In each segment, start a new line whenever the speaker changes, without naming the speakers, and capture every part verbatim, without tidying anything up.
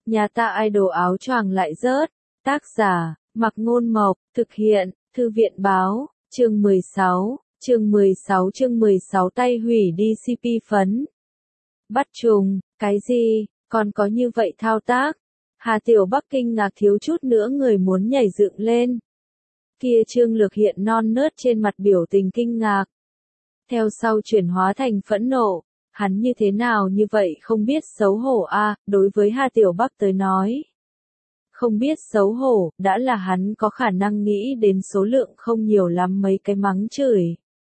Nhà ta idol áo choàng lại rớt. Tác giả, Mặc Ngôn Mộc, thực hiện, Thư viện Báo, chương mười sáu, chương mười sáu chương mười sáu tay hủy đi xê pê phấn. Bắt trùng, cái gì, còn có như vậy thao tác? Hà Tiểu Bắc kinh ngạc thiếu chút nữa người muốn nhảy dựng lên. Kia Trương Lược hiện non nớt trên mặt biểu tình kinh ngạc. Theo sau chuyển hóa thành phẫn nộ, hắn như thế nào như vậy không biết xấu hổ a, à, đối với Hà Tiểu Bắc tới nói. Không biết xấu hổ, đã là hắn có khả năng nghĩ đến số lượng không nhiều lắm mấy cái mắng chửi.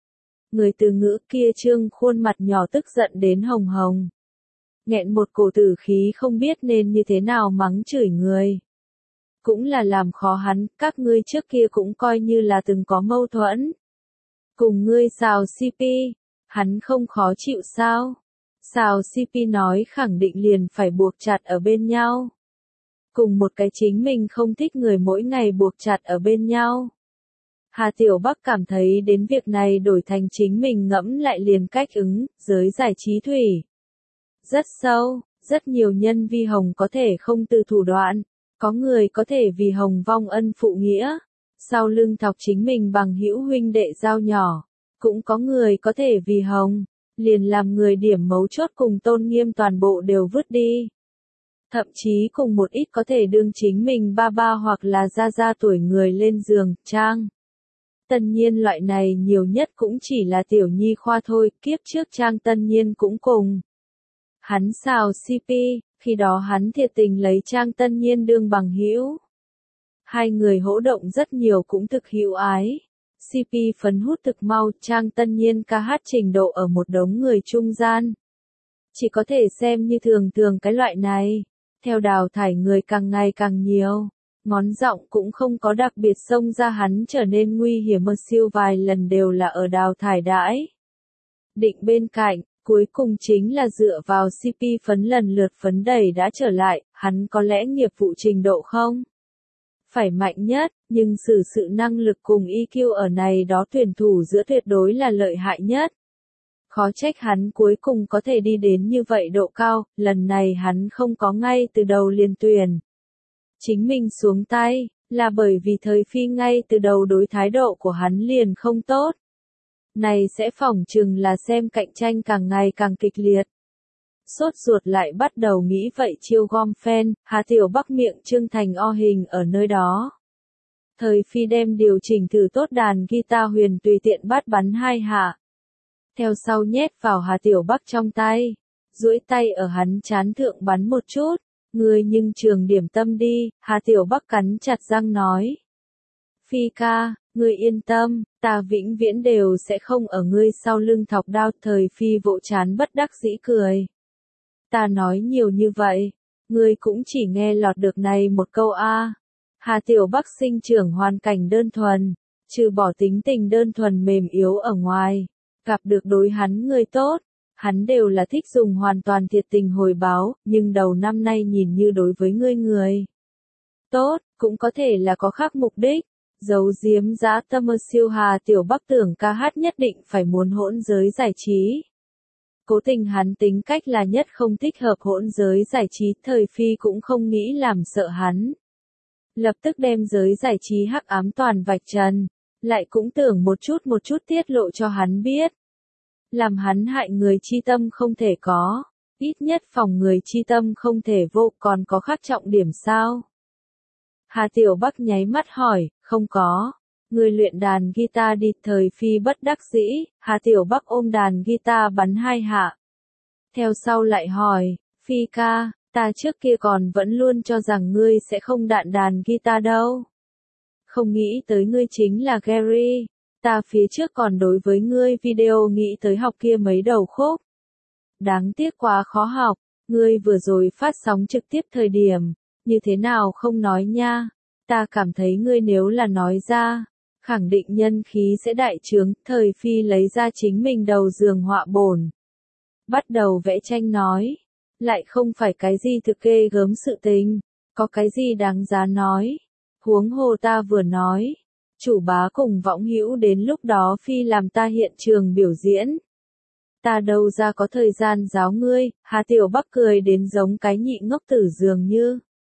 Người từ ngữ kia Trương khuôn mặt nhỏ tức giận đến hồng hồng. Nghẹn một cổ tử khí không biết nên như thế nào mắng chửi người. Cũng là làm khó hắn, các ngươi trước kia cũng coi như là từng có mâu thuẫn. Cùng ngươi xào xê pê, hắn không khó chịu sao? Xào xê pê nói khẳng định liền phải buộc chặt ở bên nhau. Cùng một cái chính mình không thích người mỗi ngày buộc chặt ở bên nhau. Hà Tiểu Bắc cảm thấy đến việc này đổi thành chính mình ngẫm lại liền cách ứng, giới giải trí thủy. Rất sâu, rất nhiều nhân vi hồng có thể không từ thủ đoạn, có người có thể vì hồng vong ân phụ nghĩa, sau lưng thọc chính mình bằng hữu huynh đệ giao nhỏ, cũng có người có thể vì hồng, liền làm người điểm mấu chốt cùng tôn nghiêm toàn bộ đều vứt đi. Thậm chí cùng một ít có thể đương chính mình ba ba hoặc là gia gia tuổi người lên giường, trang. Tân Nhiên loại này nhiều nhất cũng chỉ là tiểu nhi khoa thôi, kiếp trước Trang Tân Nhiên cũng cùng. Hắn xào xê pê, khi đó hắn thiệt tình lấy Trang Tân Nhiên đương bằng hữu. Hai người hỗ động rất nhiều cũng thực hữu ái. xê pê phấn hút thực mau, Trang Tân Nhiên ca hát trình độ ở một đống người trung gian. Chỉ có thể xem như thường thường cái loại này. Theo đào thải người càng ngày càng nhiều. Ngón giọng cũng không có đặc biệt xông ra hắn trở nên nguy hiểm mơ siêu vài lần đều là ở đào thải đãi. Định bên cạnh, cuối cùng chính là dựa vào xê pê phấn lần lượt phấn đẩy đã trở lại, hắn có lẽ nghiệp vụ trình độ không? Phải mạnh nhất, nhưng xử sự năng lực cùng i kiu ở này đó tuyển thủ giữa tuyệt đối là lợi hại nhất. Khó trách hắn cuối cùng có thể đi đến như vậy độ cao, lần này hắn không có ngay từ đầu liền tuyển. Chính mình xuống tay, là bởi vì thời phi ngay từ đầu đối thái độ của hắn liền không tốt. Này sẽ phỏng chừng là xem cạnh tranh càng ngày càng kịch liệt. Sốt ruột lại bắt đầu nghĩ vậy chiêu gom fan, Hà Tiểu Bắc miệng trương thành o hình ở nơi đó. Thời phi đem điều chỉnh thử tốt đàn guitar huyền tùy tiện bắt bắn hai hạ. Theo sau nhét vào Hà Tiểu Bắc trong tay, duỗi tay ở hắn chán thượng bắn một chút. Ngươi nhưng trường điểm tâm đi, Hà Tiểu Bắc cắn chặt răng nói. Phi ca, ngươi yên tâm, ta vĩnh viễn đều sẽ không ở ngươi sau lưng thọc đao. Thời phi vỗ chán bất đắc dĩ cười. Ta nói nhiều như vậy, ngươi cũng chỉ nghe lọt được này một câu a. Hà Tiểu Bắc sinh trưởng hoàn cảnh đơn thuần, trừ bỏ tính tình đơn thuần mềm yếu ở ngoài, gặp được đối hắn người tốt. Hắn đều là thích dùng hoàn toàn thiệt tình hồi báo, nhưng đầu năm nay nhìn như đối với ngươi người tốt, cũng có thể là có khác mục đích. Giấu giếm dã tâm mơ siêu Hà Tiểu Bắc tưởng ca hát nhất định phải muốn hỗn giới giải trí. Cố tình hắn tính cách là nhất không thích hợp hỗn giới giải trí, thời phi cũng không nghĩ làm sợ hắn. Lập tức đem giới giải trí hắc ám toàn vạch trần, lại cũng tưởng một chút một chút tiết lộ cho hắn biết. Làm hắn hại người chi tâm không thể có, ít nhất phòng người chi tâm không thể vô, còn có khác trọng điểm sao? Hà Tiểu Bắc nháy mắt hỏi, không có. Người luyện đàn guitar đi. Thời phi bất đắc dĩ, Hà Tiểu Bắc ôm đàn guitar bắn hai hạ. Theo sau lại hỏi, Phi ca, ta trước kia còn vẫn luôn cho rằng ngươi sẽ không đạn đàn guitar đâu. Không nghĩ tới ngươi chính là Gary. Ta phía trước còn đối với ngươi video nghĩ tới học kia mấy đầu khúc. Đáng tiếc quá khó học, ngươi vừa rồi phát sóng trực tiếp thời điểm, như thế nào không nói nha. Ta cảm thấy ngươi nếu là nói ra, khẳng định nhân khí sẽ đại trướng. Thời phi lấy ra chính mình đầu giường họa bổn. Bắt đầu vẽ tranh nói, lại không phải cái gì thực ghê gớm sự tình, có cái gì đáng giá nói. Huống hồ ta vừa nói. Chủ bá cùng võng hữu đến lúc đó phi làm ta hiện trường biểu diễn. Ta đâu ra có thời gian giáo ngươi. Hà Tiểu Bắc cười đến giống cái nhị ngốc tử dường như.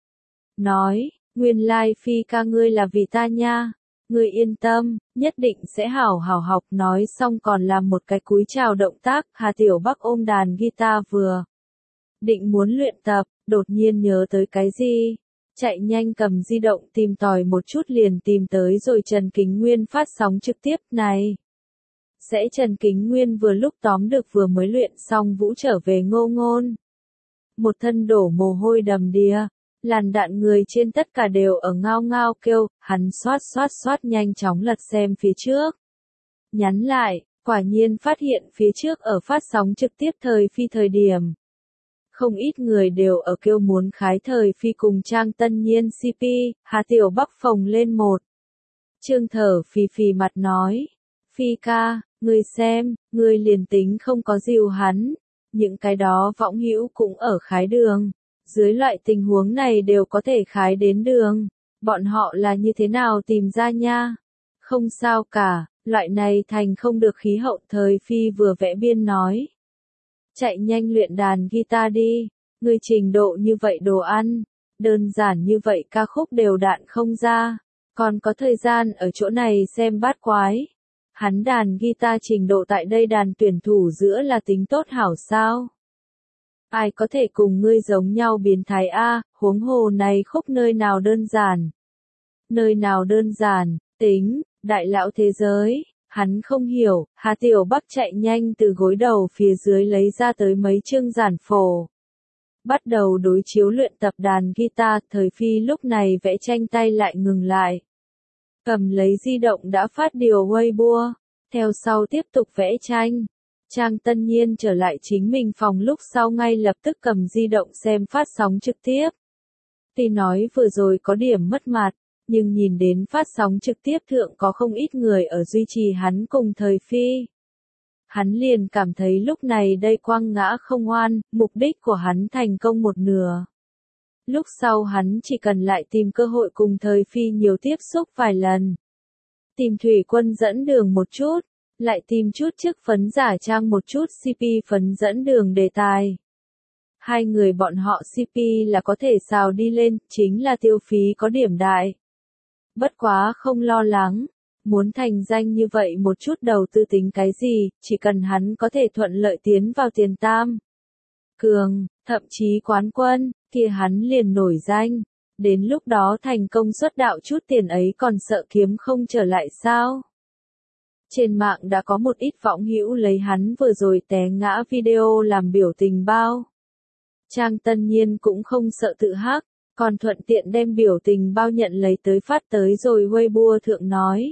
nói, nguyên lai Phi ca ngươi là vì ta nha. Ngươi yên tâm, nhất định sẽ hảo hảo học. Nói xong còn làm một cái cúi chào động tác. Hà Tiểu Bắc ôm đàn guitar vừa định muốn luyện tập, đột nhiên nhớ tới cái gì. Chạy nhanh cầm di động tìm tòi một chút liền tìm tới rồi Trần Kính Nguyên phát sóng trực tiếp này. Sẽ Trần Kính Nguyên vừa lúc tóm được vừa mới luyện xong vũ trở về Ngô Ngôn. Một thân đổ mồ hôi đầm đìa, làn đạn người trên tất cả đều ở ngao ngao kêu, hắn xoát xoát xoát nhanh chóng lật xem phía trước. Nhắn lại, quả nhiên phát hiện phía trước ở phát sóng trực tiếp Thời Phi thời điểm. Không ít người đều ở kêu muốn khái Thời Phi cùng Trang Tân Nhiên xê pê, Hà Tiểu Bắc phồng lên một. Trương thở phì phì mặt nói, Phi ca, ngươi xem, ngươi liền tính không có dìu hắn, những cái đó võng hữu cũng ở khái đường, dưới loại tình huống này đều có thể khái đến đường, bọn họ là như thế nào tìm ra nha, không sao cả, loại này thành không được khí hậu. Thời Phi vừa vẽ biên nói, chạy nhanh luyện đàn guitar đi, ngươi trình độ như vậy đồ ăn, đơn giản như vậy ca khúc đều đạn không ra, còn có thời gian ở chỗ này xem bát quái. Hắn đàn guitar trình độ tại đây đàn tuyển thủ giữa là tính tốt hảo sao? Ai có thể cùng ngươi giống nhau biến thái a, huống hồ này khúc nơi nào đơn giản? Nơi nào đơn giản, tính, đại lão thế giới, hắn không hiểu. Hà Tiểu Bắc chạy nhanh từ gối đầu phía dưới lấy ra tới mấy chương giản phổ. Bắt đầu đối chiếu luyện tập đàn guitar. Thời Phi lúc này vẽ tranh tay lại ngừng lại. Cầm lấy di động đã phát điều Weibo, theo sau tiếp tục vẽ tranh. Trang Tân Nhiên trở lại chính mình phòng lúc sau ngay lập tức cầm di động xem phát sóng trực tiếp. Tuy nói vừa rồi có điểm mất mặt, nhưng nhìn đến phát sóng trực tiếp thượng có không ít người ở duy trì hắn cùng Thời Phi. Hắn liền cảm thấy lúc này đây quăng ngã không oan, mục đích của hắn thành công một nửa. Lúc sau hắn chỉ cần lại tìm cơ hội cùng Thời Phi nhiều tiếp xúc vài lần. Tìm Thủy Quân dẫn đường một chút, lại tìm chút chức phấn giả trang một chút xê pê phấn dẫn đường đề tài. Hai người bọn họ xê pê là có thể xào đi lên, chính là tiêu phí có điểm đại. Bất quá không lo lắng, muốn thành danh như vậy một chút đầu tư tính cái gì, chỉ cần hắn có thể thuận lợi tiến vào tiền tam. Cường, thậm chí quán quân, kia hắn liền nổi danh. Đến lúc đó thành công xuất đạo chút tiền ấy còn sợ kiếm không trở lại sao? Trên mạng đã có một ít võng hữu lấy hắn vừa rồi té ngã video làm biểu tình bao. Trang Tân Nhiên cũng không sợ tự hắc, còn thuận tiện đem biểu tình bao nhận lấy tới phát tới rồi Weibo thượng nói.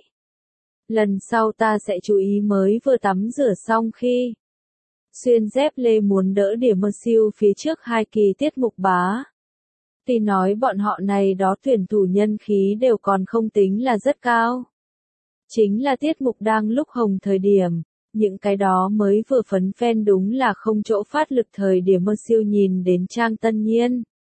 Lần sau ta sẽ chú ý mới vừa tắm rửa xong khi xuyên dép lê muốn đỡ điểm mơ siêu phía trước hai kỳ tiết mục bá. Tuy nói bọn họ này đó tuyển thủ nhân khí đều còn không tính là rất cao. Chính là tiết mục đang lúc hồng thời điểm, những cái đó mới vừa phấn fan đúng là không chỗ phát lực. Thời điểm mơ siêu nhìn đến Trang Tân Nhiên.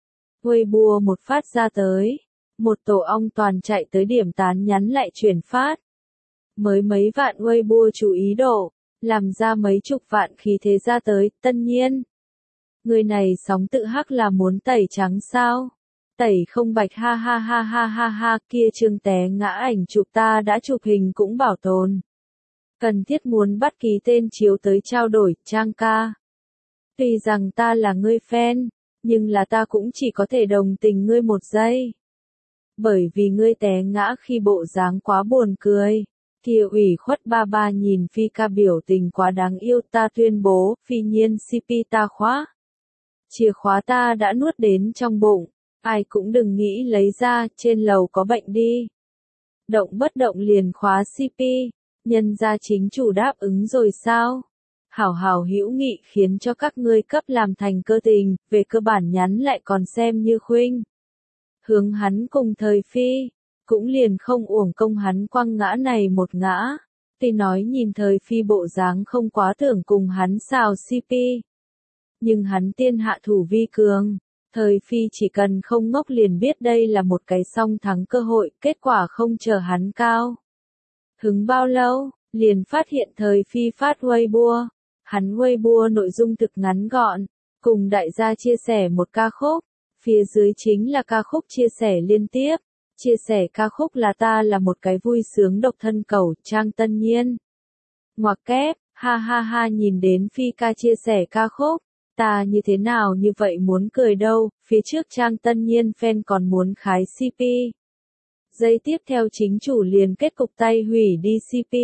Weibo một phát ra tới, một tổ ong toàn chạy tới điểm tán nhắn lại chuyển phát. Mới mấy vạn Weibo chú ý độ, làm ra mấy chục vạn khí thế ra tới. Tân Nhiên, người này sóng tự hắc là muốn tẩy trắng sao? Tẩy không bạch ha ha ha ha ha ha, kia chương té ngã ảnh chụp ta đã chụp hình cũng bảo tồn. Cần thiết muốn bắt ký tên chiếu tới trao đổi. Trang ca, tuy rằng ta là ngươi fan, nhưng là ta cũng chỉ có thể đồng tình ngươi một giây. Bởi vì ngươi té ngã khi bộ dáng quá buồn cười. Kia ủy khuất ba ba nhìn Phi ca biểu tình quá đáng yêu. Ta tuyên bố, Phi Nhiên xê pê ta khóa. Chìa khóa ta đã nuốt đến trong bụng. Ai cũng đừng nghĩ lấy ra, trên lầu có bệnh đi. Động bất động liền khóa xê pê, nhân gia chính chủ đáp ứng rồi sao? Hảo hảo hữu nghị khiến cho các ngươi cấp làm thành cơ tình, về cơ bản nhắn lại còn xem như khuynh. Hướng hắn cùng Thời Phi, cũng liền không uổng công hắn quăng ngã này một ngã. Tuy nói nhìn Thời Phi bộ dáng không quá tưởng cùng hắn xào xê pê. Nhưng hắn tiên hạ thủ vi cường. Thời Phi chỉ cần không ngốc liền biết đây là một cái song thắng cơ hội, kết quả không chờ hắn cao. Hứng bao lâu, liền phát hiện Thời Phi phát Weibo. Hắn Weibo nội dung thực ngắn gọn, cùng đại gia chia sẻ một ca khúc. Phía dưới chính là ca khúc chia sẻ liên tiếp. Chia sẻ ca khúc là ta là một cái vui sướng độc thân cầu, Trang Tân Nhiên. Ngoặc kép, ha ha ha nhìn đến Phi ca chia sẻ ca khúc. Ta như thế nào như vậy muốn cười đâu, phía trước Trang Tân Nhiên fan còn muốn khái xê pê. Giây tiếp theo chính chủ liền kết cục tay hủy đi xê pê.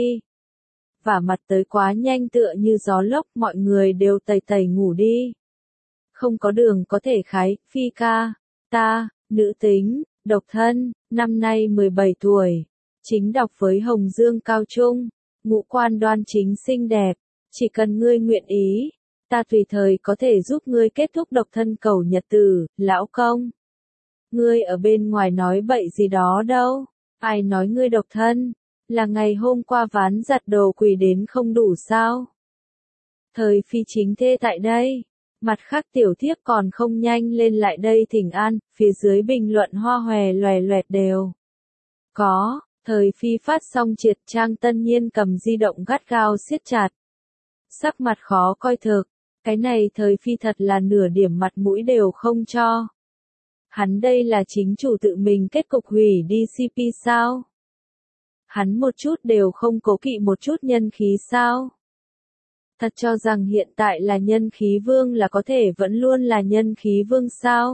Vả mặt tới quá nhanh tựa như gió lốc, mọi người đều tầy tầy ngủ đi. Không có đường có thể khái, Phi ca, ta, nữ tính, độc thân, năm nay mười bảy tuổi, chính đọc với Hồng Dương cao trung, ngũ quan đoan chính xinh đẹp, chỉ cần ngươi nguyện ý, ta tùy thời có thể giúp ngươi kết thúc độc thân cầu nhật tử, lão công. Ngươi ở bên ngoài nói bậy gì đó đâu, ai nói ngươi độc thân, là ngày hôm qua ván giặt đồ quỳ đến không đủ sao? Thời Phi chính thê tại đây. Mặt khác tiểu thiếp còn không nhanh lên lại đây thỉnh an, phía dưới bình luận hoa hòe loè loẹt đều. Có, thời Phi phát xong triệt Trang Tân Nhiên cầm di động gắt gao siết chặt. Sắc mặt khó coi thực, cái này thời Phi thật là nửa điểm mặt mũi đều không cho. Hắn đây là chính chủ tự mình kết cục hủy đi xê pê sao? Hắn một chút đều không cố kỵ một chút nhân khí sao? Thật cho rằng hiện tại là nhân khí vương là có thể vẫn luôn là nhân khí vương sao?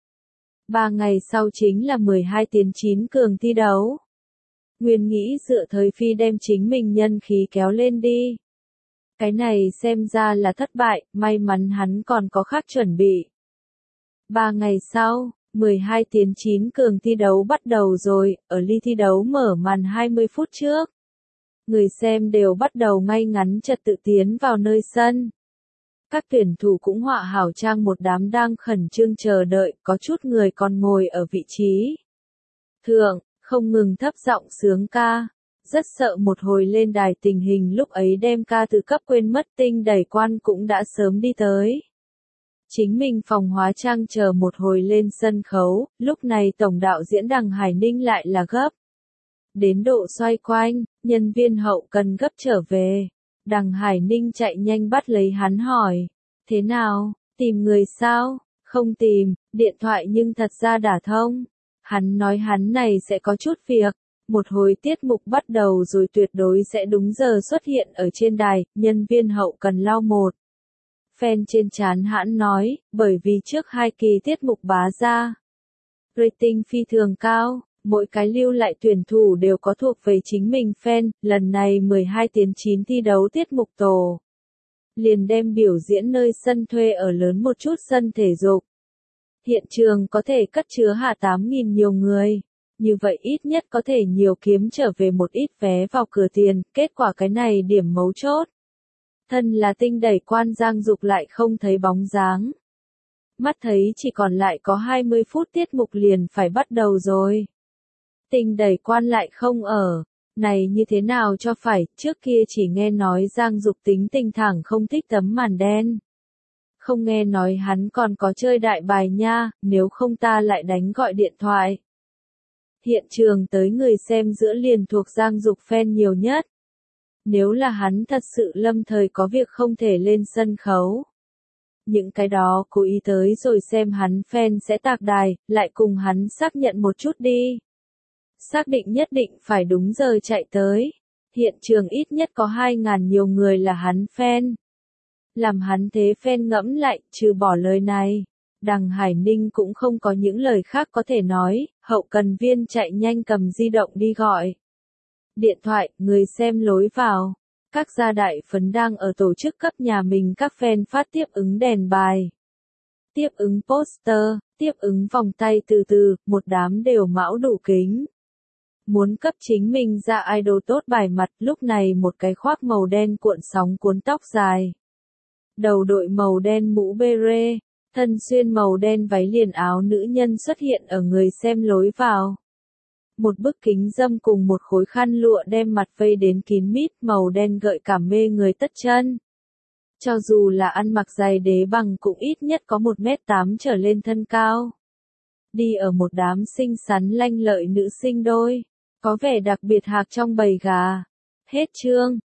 Ba ngày sau chính là mười hai tiến chín cường thi đấu. Nguyên nghĩ dựa thời Phi đem chính mình nhân khí kéo lên đi. Cái này xem ra là thất bại, may mắn hắn còn có khác chuẩn bị. Ba ngày sau, mười hai tiến chín cường thi đấu bắt đầu rồi, ở ly thi đấu mở màn hai mươi phút trước. Người xem đều bắt đầu ngay ngắn trật tự tiến vào nơi sân. Các tuyển thủ cũng họa hảo trang một đám đang khẩn trương chờ đợi, có chút người còn ngồi ở vị trí thượng, không ngừng thấp giọng sướng ca. Rất sợ một hồi lên đài tình hình lúc ấy đem ca từ cấp quên mất, Tinh Đẩy Quan cũng đã sớm đi tới. Chính mình phòng hóa trang chờ một hồi lên sân khấu, lúc này tổng đạo diễn Đằng Hải Ninh lại là gấp. Đến độ xoay quanh, nhân viên hậu cần gấp trở về. Đằng Hải Ninh chạy nhanh bắt lấy hắn hỏi. Thế nào, tìm người sao? Không tìm, điện thoại nhưng thật ra đả thông. Hắn nói hắn này sẽ có chút việc. Một hồi tiết mục bắt đầu rồi tuyệt đối sẽ đúng giờ xuất hiện ở trên đài, nhân viên hậu cần lau một. Fan trên chán hãn nói, bởi vì trước hai kỳ tiết mục bá ra. Rating phi thường cao. Mỗi cái lưu lại tuyển thủ đều có thuộc về chính mình fan, lần này mười hai tiến chín thi đấu tiết mục tổ. Liền đem biểu diễn nơi sân thuê ở lớn một chút sân thể dục. Hiện trường có thể cất chứa hạ tám nghìn nhiều người. Như vậy ít nhất có thể nhiều kiếm trở về một ít vé vào cửa tiền, kết quả cái này điểm mấu chốt. Thân là Tinh Đẩy Quan Giang Dục lại không thấy bóng dáng. Mắt thấy chỉ còn lại có hai mươi phút tiết mục liền phải bắt đầu rồi. Tinh Đẩy Quan lại không ở, này như thế nào cho phải, trước kia chỉ nghe nói Giang Dục tính tình thẳng không thích tấm màn đen. Không nghe nói hắn còn có chơi đại bài nha, nếu không ta lại đánh gọi điện thoại. Hiện trường tới người xem giữa liền thuộc Giang Dục fan nhiều nhất. Nếu là hắn thật sự lâm thời có việc không thể lên sân khấu. Những cái đó cố ý tới rồi xem hắn fan sẽ tạc đài, lại cùng hắn xác nhận một chút đi. Xác định nhất định phải đúng giờ chạy tới. Hiện trường ít nhất có hai ngàn nhiều người là hắn fan. Làm hắn thế fan ngẫm lại, trừ bỏ lời này. Đằng Hải Ninh cũng không có những lời khác có thể nói, hậu cần viên chạy nhanh cầm di động đi gọi. Điện thoại, người xem lối vào. Các gia đại phấn đang ở tổ chức cấp nhà mình các fan phát tiếp ứng đèn bài. Tiếp ứng poster, tiếp ứng vòng tay từ từ, một đám đều mão đủ kính. Muốn cấp chính mình ra idol tốt bài mặt, lúc này một cái khoác màu đen cuộn sóng cuốn tóc dài. Đầu đội màu đen mũ beret, thân xuyên màu đen váy liền áo nữ nhân xuất hiện ở người xem lối vào. Một bức kính dâm cùng một khối khăn lụa đem mặt vây đến kín mít, màu đen gợi cảm mê người tất chân. Cho dù là ăn mặc giày đế bằng cũng ít nhất có một mét tám trở lên thân cao. Đi ở một đám xinh xắn lanh lợi nữ sinh đôi, có vẻ đặc biệt hạc trong bầy gà. Hết chương.